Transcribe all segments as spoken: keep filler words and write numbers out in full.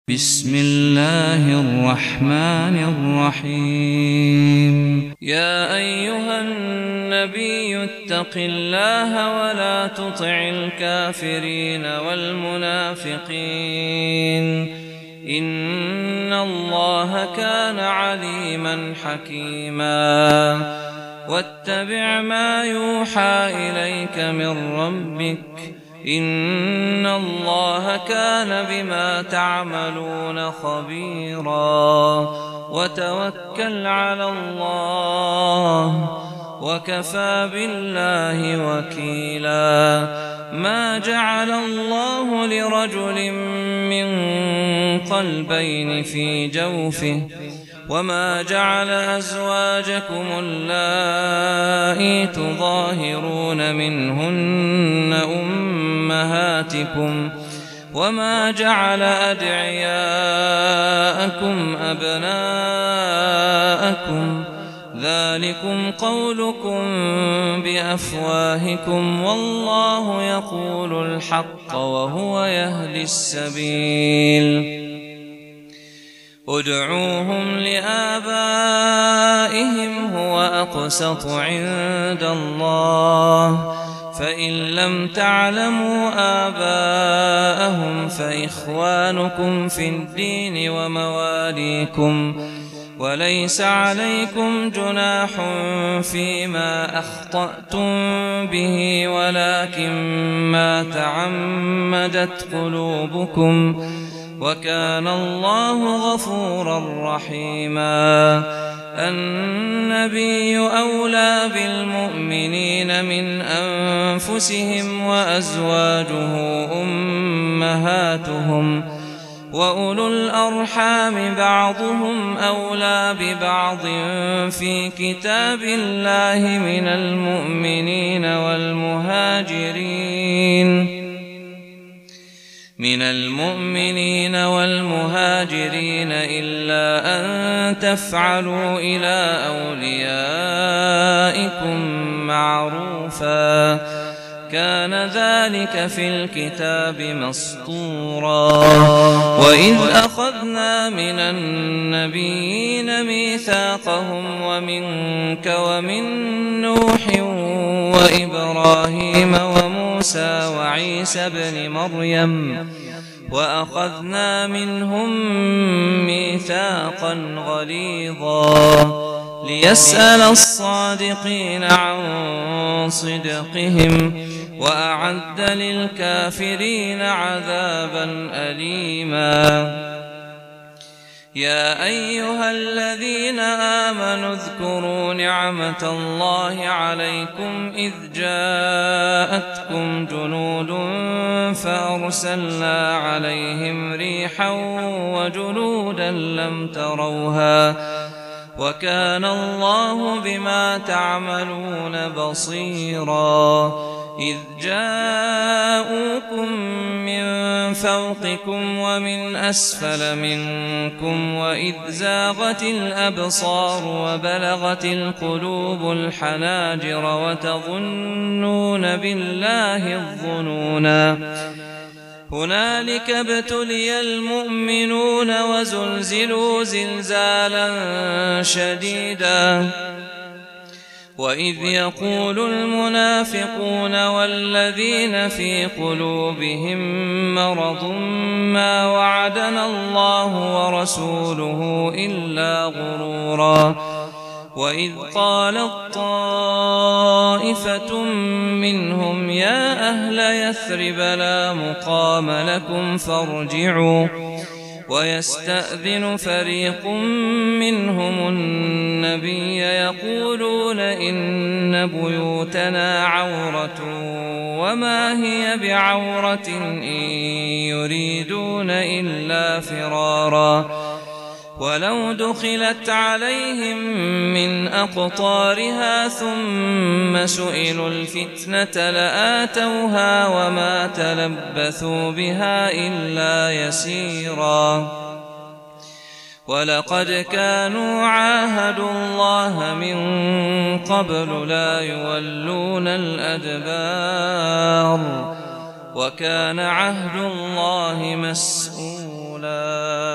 بسم الله الرحمن الرحيم. يا أيها النبي اتق الله ولا تطع الكافرين والمنافقين إن الله كان عليما حكيما. واتبع ما يوحى إليك من ربك إن الله كان بما تعملون خبيرا. وتوكل على الله وكفى بالله وكيلا. ما جعل الله لرجل من قلبين في جوفه وما جعل أزواجكم اللائي تظاهرون منهن أمهاتكم وما جعل أدعياءكم أبناءكم ذلكم قولكم بأفواهكم والله يقول الحق وهو يهدي السبيل. ادعوهم لآبائهم هو أقسط عند الله فإن لم تعلموا آباءهم فإخوانكم في الدين ومواليكم وليس عليكم جناح فيما أخطأتم به ولكن ما تعمدت قلوبكم وكان الله غفورا رحيما. النبي أولى بالمؤمنين من أنفسهم وأزواجه أمهاتهم وأولو الأرحام بعضهم أولى ببعض في كتاب الله من المؤمنين والمهاجرين من المؤمنين والمهاجرين إلا أن تفعلوا إلى أوليائكم معروفا كان ذلك في الكتاب مسطورا. وإذ أخذنا من النبيين ميثاقهم ومنك ومن نوح وإبراهيم وموسى وعيسى بن مريم وأخذنا منهم ميثاقا غليظا ليسأل الصادقين عن صدقهم وأعد للكافرين عذابا أليما. يا أيها الذين آمنوا اذكروا نعمة الله عليكم إذ جاءتكم جنود فأرسلنا عليهم ريحا وجنودا لم تروها وكان الله بما تعملون بصيرا. إذ جاءوكم من فوقكم ومن أسفل منكم وإذ زاغت الأبصار وبلغت القلوب الحناجر وتظنون بالله الظنونا. هنالك ابتلي المؤمنون وزلزلوا زلزالا شديدا. وإذ يقول المنافقون والذين في قلوبهم مرض ما وعدنا الله ورسوله إلا غرورا. وإذ قالت طائفة منهم يا أهل يثرب لا مقام لكم فارجعوا ويستأذن فريق منهم النبي يقولون إن بيوتنا عورة وما هي بعورة إن يريدون إلا فرارا. ولو دخلت عليهم من أقطارها ثم سئلوا الفتنة لآتوها وما تلبثوا بها إلا يسيرا. ولقد كانوا عاهدوا الله من قبل لا يولون الأدبار وكان عهد الله مسؤولا.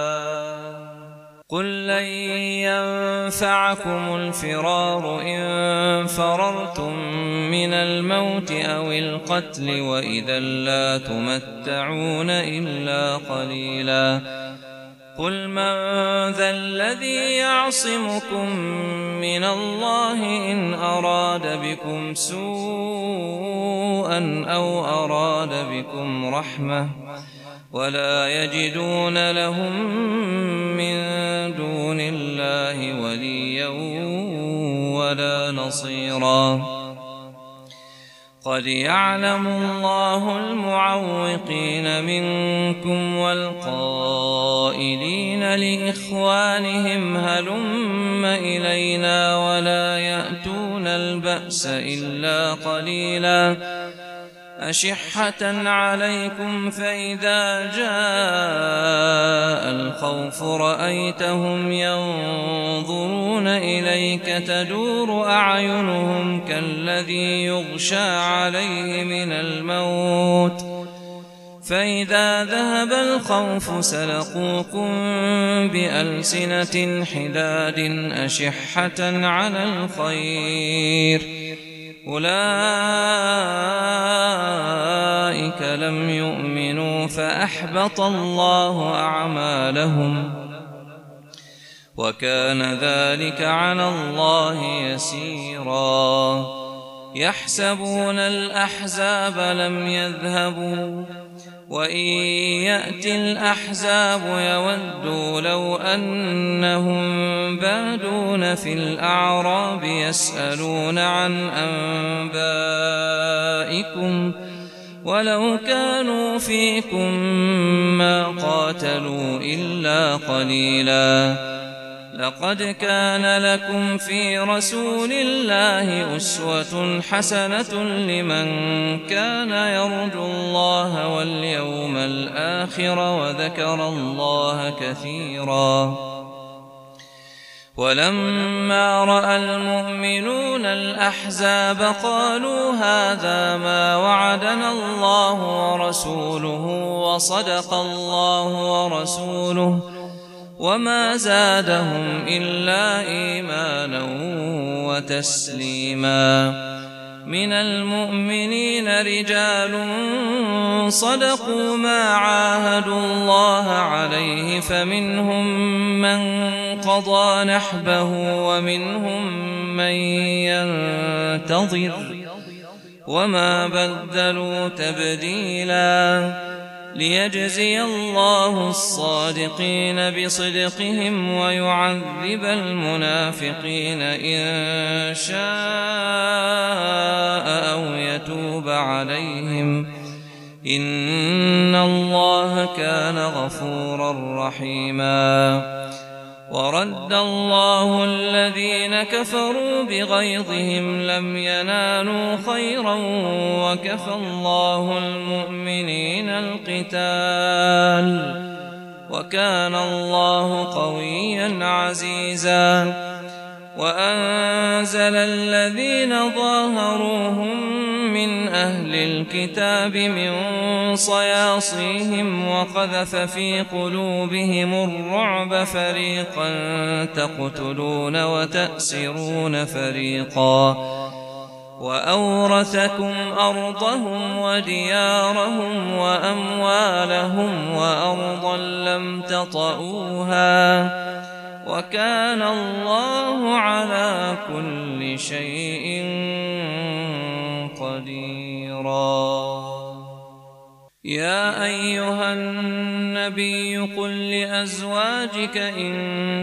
قل لن ينفعكم الفرار إن فررتم من الموت أو القتل وإذا لا تمتعون إلا قليلا قل من ذا الذي يعصمكم من الله إن أراد بكم سوءا أو أراد بكم رحمة ولا يجدون لهم من دون الله وليا ولا نصيرا قد يعلم الله المعوقين منكم والقائلين لإخوانهم هلم إلينا ولا يأتون البأس إلا قليلا أشحة عليكم فإذا جاء الخوف رأيتهم ينظرون إليك تدور أعينهم كالذي يغشى عليه من الموت فإذا ذهب الخوف سلقوكم بألسنة حداد أشحة على الخير أولئك لم يؤمنوا فأحبط الله أعمالهم وكان ذلك على الله يسيرا يحسبون الأحزاب لم يذهبوا وإن يأتي الأحزاب يودوا لو أنهم بادون في الأعراب يسألون عن أنبائكم ولو كانوا فيكم ما قاتلوا إلا قليلا لقد كان لكم في رسول الله أسوة حسنة لمن كان يرجو الله واليوم الآخر وذكر الله كثيرا ولما رأى المؤمنون الأحزاب قالوا هذا ما وعدنا الله ورسوله وصدق الله ورسوله وما زادهم إلا إيمانا وتسليما من المؤمنين رجال صدقوا ما عاهدوا الله عليه فمنهم من قضى نحبه ومنهم من ينتظر وما بدلوا تبديلا ليجزي الله الصادقين بصدقهم ويعذب المنافقين إن شاء أو يتوب عليهم إن الله كان غفورا رحيما ورد الله الذين كفروا بغيظهم لم ينالوا خيرا وكفى الله المؤمنين القتال وكان الله قويا عزيزا وأنزل الذين ظاهروهم من أهل الكتاب من صياصيهم وقذف في قلوبهم الرعب فريقا تقتلون وتأسرون فريقا وأورثكم أرضهم وديارهم وأموالهم وأرضا لم تطئوها وكان الله على كل شيء قديرا يا أيها النبي قل لأزواجك إن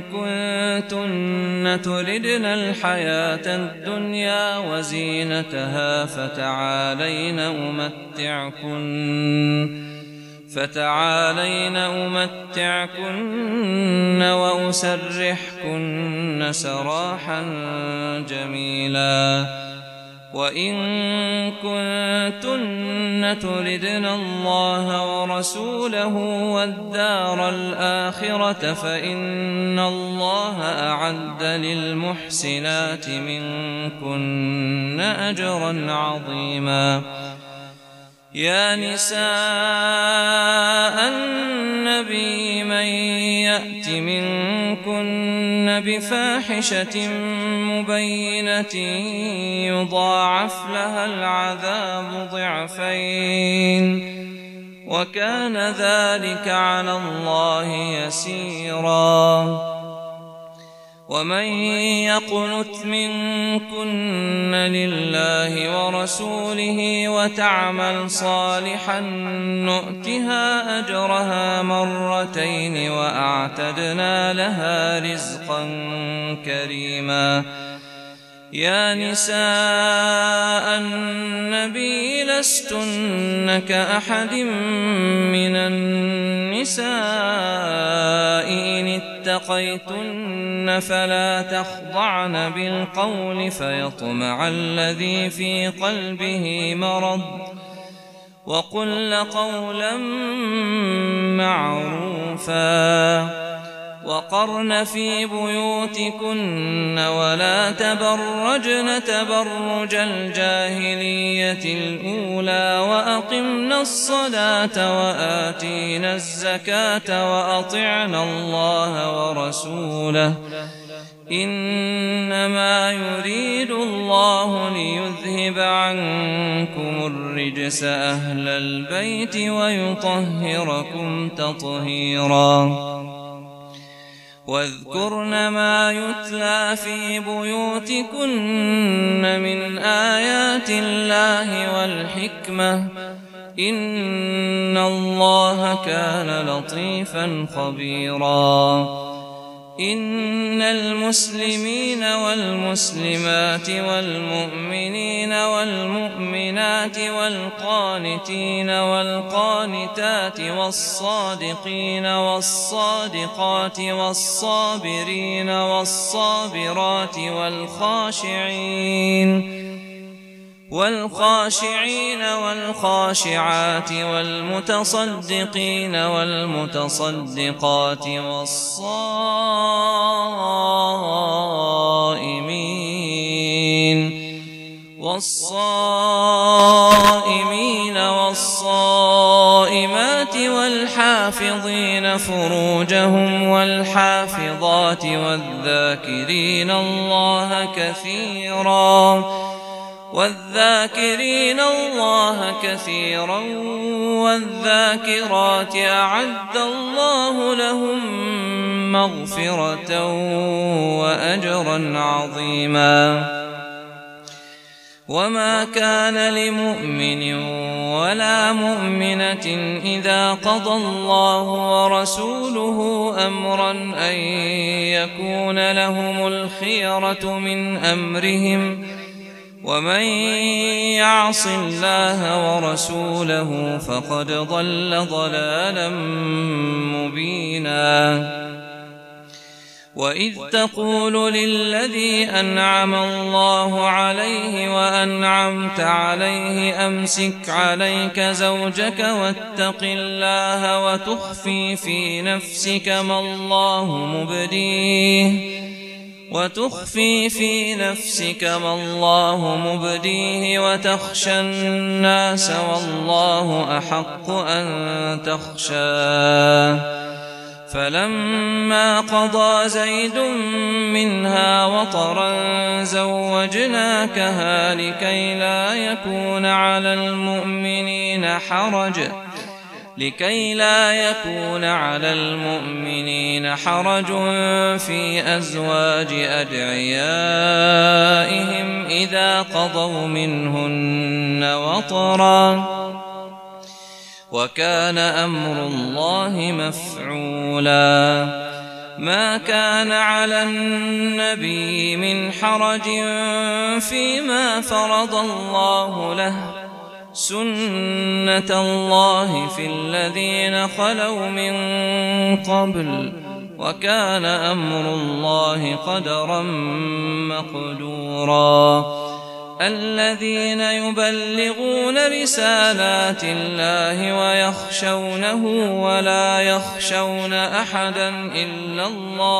كنتن تردن الحياة الدنيا وزينتها فتعالين أمتعكن فتعالين أمتعكن وأسرحكن سراحا جميلا وإن كنتن تردن الله ورسوله والدار الآخرة فإن الله أعد للمحسنات منكن أجرا عظيما يا نساء النبي من يأت منكن بفاحشة مبينة يضاعف لها العذاب ضعفين وكان ذلك على الله يسيرا. ومن يقنت منكن لله ورسوله وتعمل صالحا نؤتها أجرها مرتين وأعتدنا لها رزقا كريما. يا نساء النبي لستن كأحد من النساء إن اتقيتن فلا تخضعن بالقول فيطمع الذي في قلبه مرض وقلن قولا معروفا. وقرن في بيوتكن ولا تبرجن تبرج الجاهلية الأولى وأقمن الصلاة وآتينا الزكاة وأطعنا الله ورسوله إنما يريد الله ليذهب عنكم الرجس أهل البيت ويطهركم تطهيرا. واذكرن ما يتلى في بيوتكن من آيات الله والحكمة إن الله كان لطيفا خبيرا. إن المسلمين والمسلمات والمؤمنين والمؤمنات والقانتين والقانتات والصادقين والصادقات والصابرين والصابرات والخاشعين والخاشعين والخاشعات والمتصدقين والمتصدقات والصائمين والصائمين والصائمات والحافظين فروجهم والحافظات والذاكرين الله كثيرا والذاكرين الله كثيرا والذاكرات أعد الله لهم مغفرة وأجرا عظيما. وما كان لمؤمن ولا مؤمنة إذا قضى الله ورسوله أمرا أن يكون لهم الخيرة من أمرهم ومن يعص الله ورسوله فقد ضل ضلالا مبينا. وإذ تقول للذي أنعم الله عليه وأنعمت عليه أمسك عليك زوجك واتق الله وتخفي في نفسك ما الله مبديه وتخفي في نفسك ما الله مبديه وتخشى الناس والله أحق أن تخشاه. فلما قضى زيد منها وطرا زوجناكها لكي لا يكون على المؤمنين حرج لكي لا يكون على المؤمنين حرج في أزواج أدعيائهم إذا قضوا منهن وطرا وكان أمر الله مفعولا. ما كان على النبي من حرج فيما فرض الله له سنة الله في الذين خلوا من قبل وكان أمر الله قدرا مقدورا. الذين يبلغون رسالات الله ويخشونه ولا يخشون أحدا إلا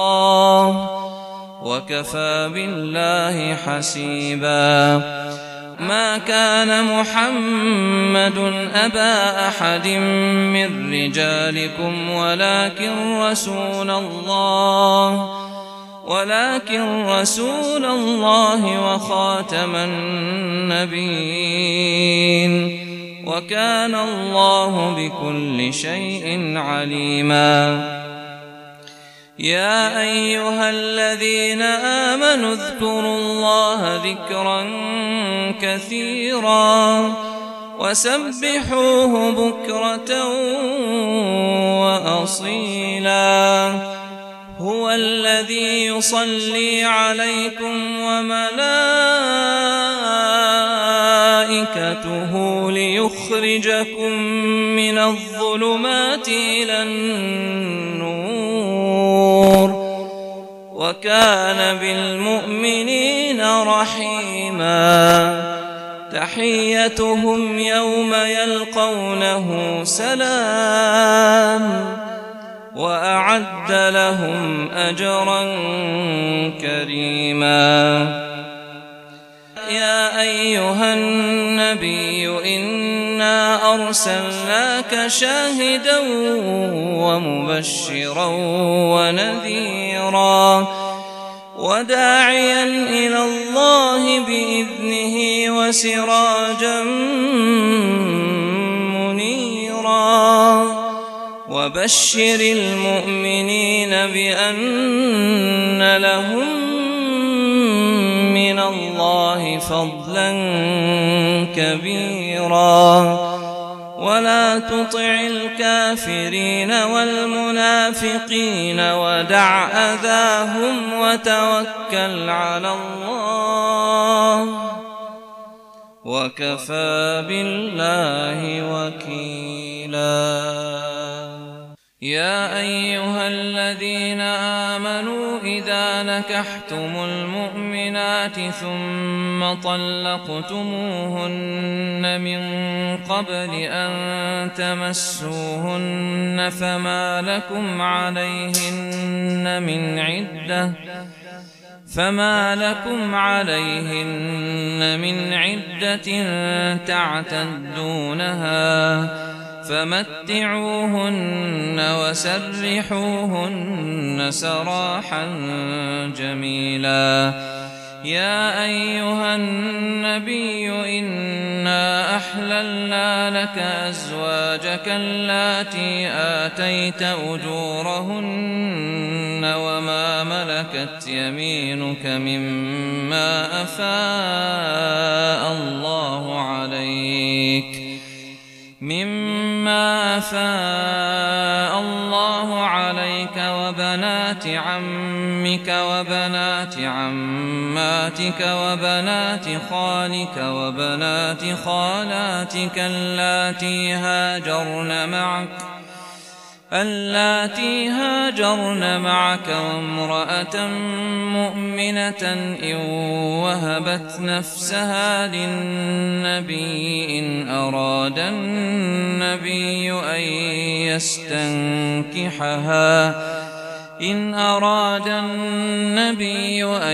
الله وكفى بالله حسيبا. ما كان محمد أبا أحد من رجالكم ولكن رسول الله ولكن رسول الله وخاتم النبيين وكان الله بكل شيء عليما. يا أيها الذين آمنوا اذكروا الله ذكرا كثيرا وسبحوه بكرة وأصيلا. هو الذي يصلي عليكم وملائكته ليخرجكم من الظلمات إلى النور وكان بالمؤمنين رحيما. تحيتهم يوم يلقونه سلام وأعد لهم أجرا كريما. يا أيها النبي إنا أرسلناك شاهدا ومبشرا ونذيرا وداعيا إلى الله بإذنه وسراجا منيرا وبشر المؤمنين بأن لهم من الله فضلا كبيرا. ولا تطع الكافرين والمنافقين ودع أذاهم وتوكل على الله وكفى بالله وكيلا. يا أيها الذين آمنوا إذا نكحتم المؤمنات ثم طلقتموهن من قبل أن تمسوهن فما لكم عليهن من عدة فما لكم عليهن من عدة تعتدونها فمتعوهن وسرحوهن سراحا جميلا. يا أيها النبي إنا أحللنا لك أزواجك اللاتي آتيت أجورهن وما ملكت يمينك مما أفاء الله عليك مما أفاء الله عليك وبنات عمك وبنات عماتك وبنات خالك وبنات خالاتك اللاتي هاجرن معك اللاتي هاجرن معك وامرأة مؤمنة إن وهبت نفسها للنبي إن أراد النبي أن يستنكحها إن أراد النبي أن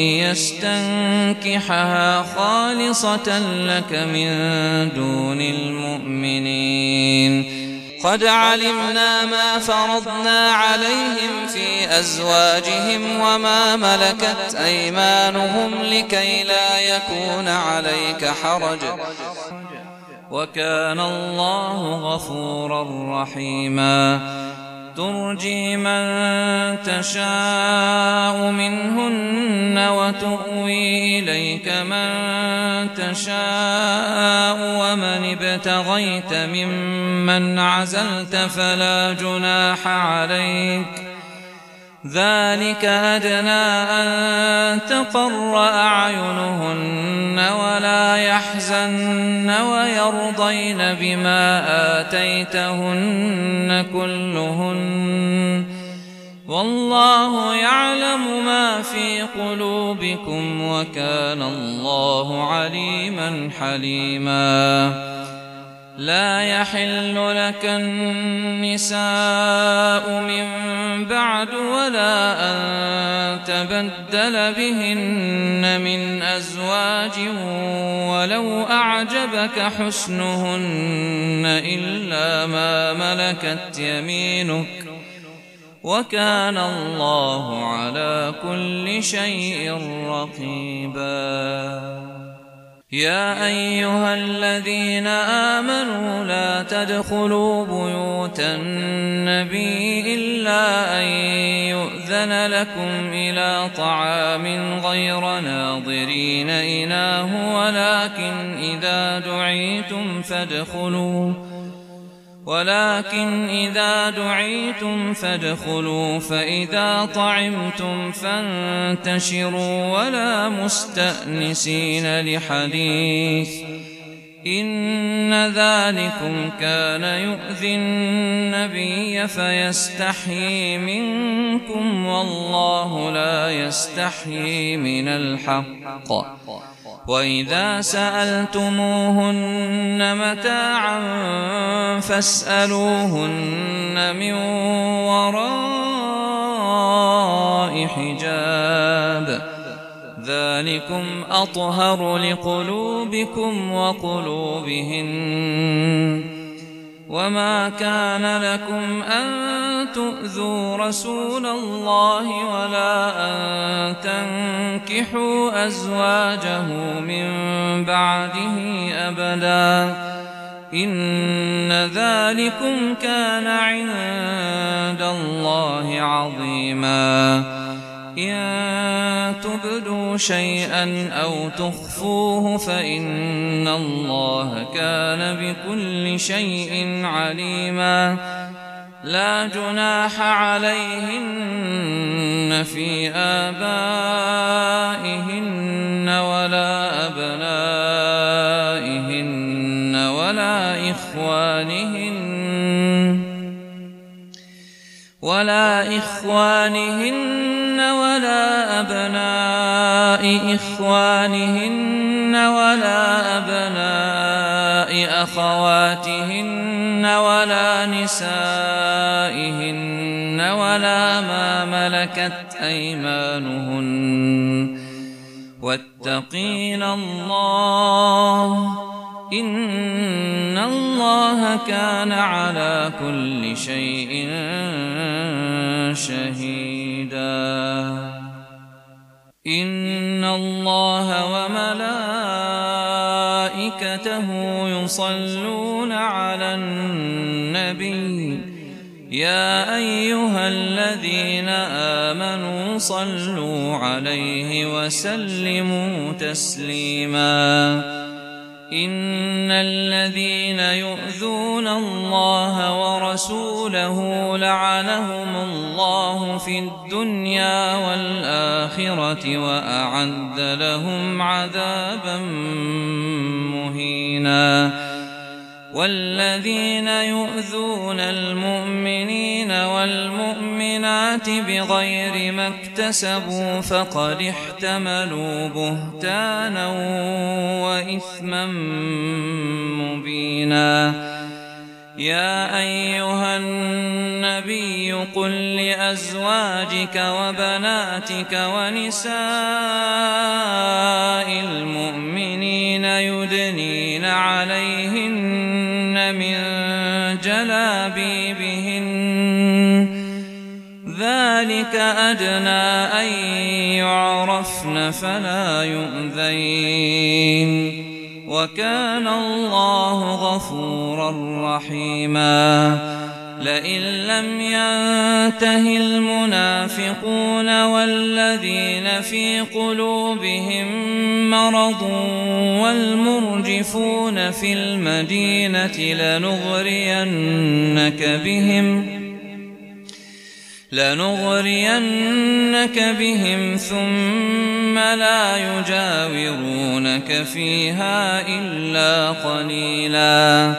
يستنكحها خالصة لك من دون المؤمنين. قد علمنا ما فرضنا عليهم في أزواجهم وما ملكت أيمانهم لكي لا يكون عليك حرج وكان الله غفورا رحيما. ترجي من تشاء منهن وتؤوي إليك من تشاء ومن ابتغيت ممن عزلت فلا جناح عليك ذلك أدنى أن تقر أعينهن ولا يحزن ويرضين بما آتيتهن كلهن والله يعلم ما في قلوبكم وكان الله عليما حليما. لا يحل لك النساء من بعد ولا أن تبدل بهن من أزواج ولو أعجبك حسنهن إلا ما ملكت يمينك وكان الله على كل شيء رقيبا. يا أيها الذين آمنوا لا تدخلوا بيوت النبي إلا أن يؤذن لكم إلى طعام غير ناظرين إناه ولكن إذا دعيتم فادخلوا ولكن إذا دعيتم فادخلوا فإذا طعمتم فانتشروا ولا مستأنسين لحديث إن ذلكم كان يؤذي النبي فيستحيي منكم والله لا يستحيي من الحق. وإذا سألتموهن متاعا فاسألوهن من وراء حجاب ذلكم أطهر لقلوبكم وقلوبهن. وما كان لكم أن تؤذوا رسول الله ولا أن تنكحوا أزواجه من بعده أبدا إن ذلكم كان عند الله عظيما. إن تبدوا شيئا أو تخفوه فإن الله كان بكل شيء عليما. لا جناح عليهن في آبائهن ولا أبنائهن ولا إخوانهن ولا إخوانهن ولا أبناء إخوانهن ولا أبناء أخواتهن ولا نسائهن ولا ما ملكت أيمانهن واتقين الله إن الله كان على كل شيء شهيدا. إن الله وملائكته يصلون على النبي يا أيها الذين آمنوا صلوا عليه وسلموا تسليما. إن الذين يؤذون الله ورسوله لعنهم الله في الدنيا والآخرة وأعد لهم عذابا مهينا. والذين يؤذون المؤمنين والمؤمنات بغير ما اكتسبوا فقد احتملوا بهتانا وإثما مبينا. يا أيها النبي قل لأزواجك وبناتك ونساء المؤمنين يدنين عليهن من جلابيبهن ذلك أدنى أن يعرفن فلا يؤذين وكان الله غفورا رحيما. لئن لم ينته المنافقون والذين في قلوبهم مرض والمرجفون في المدينة لنغرينك بهم لنغرينك بهم ثم لا يجاورونك فيها إلا قليلا.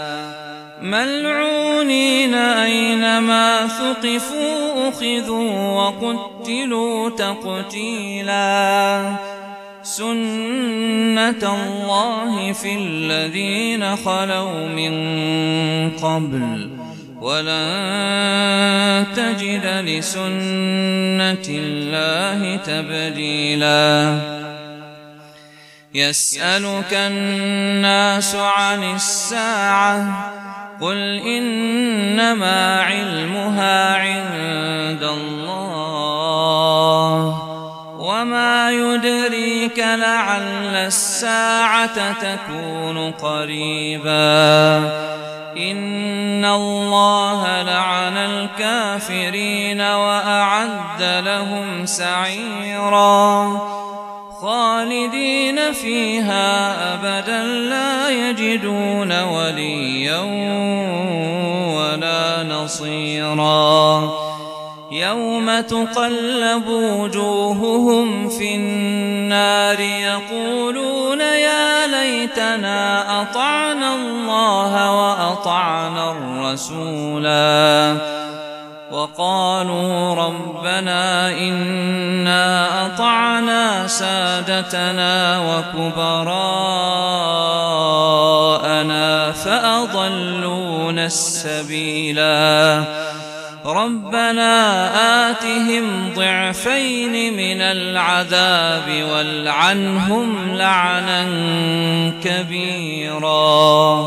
ملعونين أينما ثقفوا أخذوا وقتلوا تقتيلا. سُنَّةَ اللَّهِ فِي الَّذِينَ خَلَوْا مِن قَبْلُ وَلَن تَجِدَ لِسُنَّةِ اللَّهِ تَبْدِيلًا يَسْأَلُكَ النَّاسُ عَنِ السَّاعَةِ قُلْ إِنَّمَا عِلْمُهَا عِندَ اللَّهِ وَمَا يُدْرِيكَ لَعَلَّ السَّاعَةَ تَكُونُ قَرِيبًا إِنَّ اللَّهَ لَعَنَ الْكَافِرِينَ وَأَعَدَّ لَهُمْ سَعِيرًا خَالِدِينَ فِيهَا أَبَدًا لَّا يَجِدُونَ وَلِيًّا وَلَا نَصِيرًا يَوْمَ تُقَلَّبُ وُجُوهُهُمْ فِي النَّارِ يَقُولُونَ يَا لَيْتَنَا أَطَعْنَا اللَّهَ وَأَطَعْنَا الرَّسُولَا وَقَالُوا رَبَّنَا إِنَّا أَطَعْنَا سَادَتَنَا وَكُبَرَاءَنَا فَأَضَلُّونَا السَّبِيلَا رَبَّنَا آتِهِمْ ضِعْفَيْنِ مِنَ الْعَذَابِ وَالْعَنْهُمْ لَعْنًا كَبِيرًا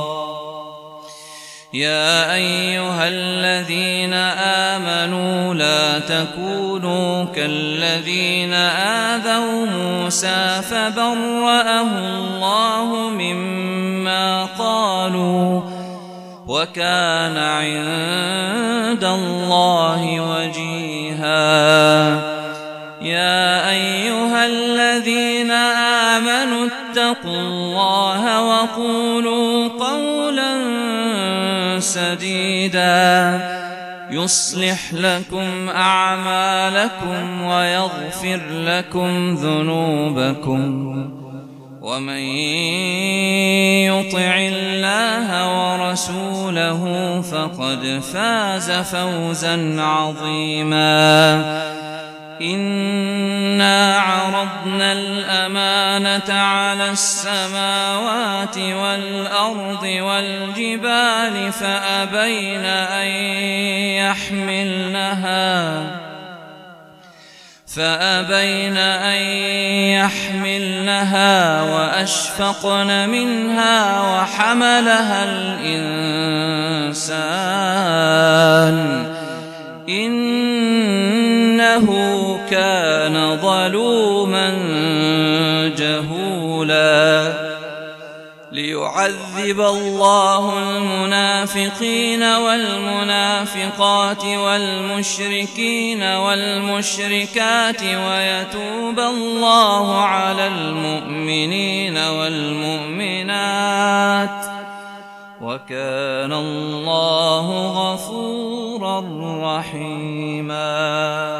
يَا أَيُّهَا الَّذِينَ آمَنُوا لَا تَكُونُوا كَالَّذِينَ آذَوْا مُوسَىٰ فَبَرَّأَهُ اللَّهُ مِمَّا قَالُوا وَكَانَ عِندَ اللَّهِ وَجِيهًا يَا أَيُّهَا الَّذِينَ آمَنُوا اتَّقُوا اللَّهَ وَقُولُوا قَوْلًا سَدِيدًا يُصْلِحْ لَكُمْ أَعْمَالَكُمْ وَيَغْفِرْ لَكُمْ ذُنُوبَكُمْ وَمَن يُطِعِ اللَّهَ وَرَسُولَهُ فَقَدْ فَازَ فَوْزًا عَظِيمًا إِنَّا عَرَضْنَا الْأَمَانَةَ عَلَى السَّمَاوَاتِ وَالْأَرْضِ وَالْجِبَالِ فَأَبَيْنَ أَن يَحْمِلْنَهَا فأبين أن يحملنها وأشفقن منها وحملها الإنسان إنه كان ظلوما جهولا ليعذب الله المنافقين والمنافقات والمشركين والمشركات ويتوب الله على المؤمنين والمؤمنات وكان الله غفورا رحيما.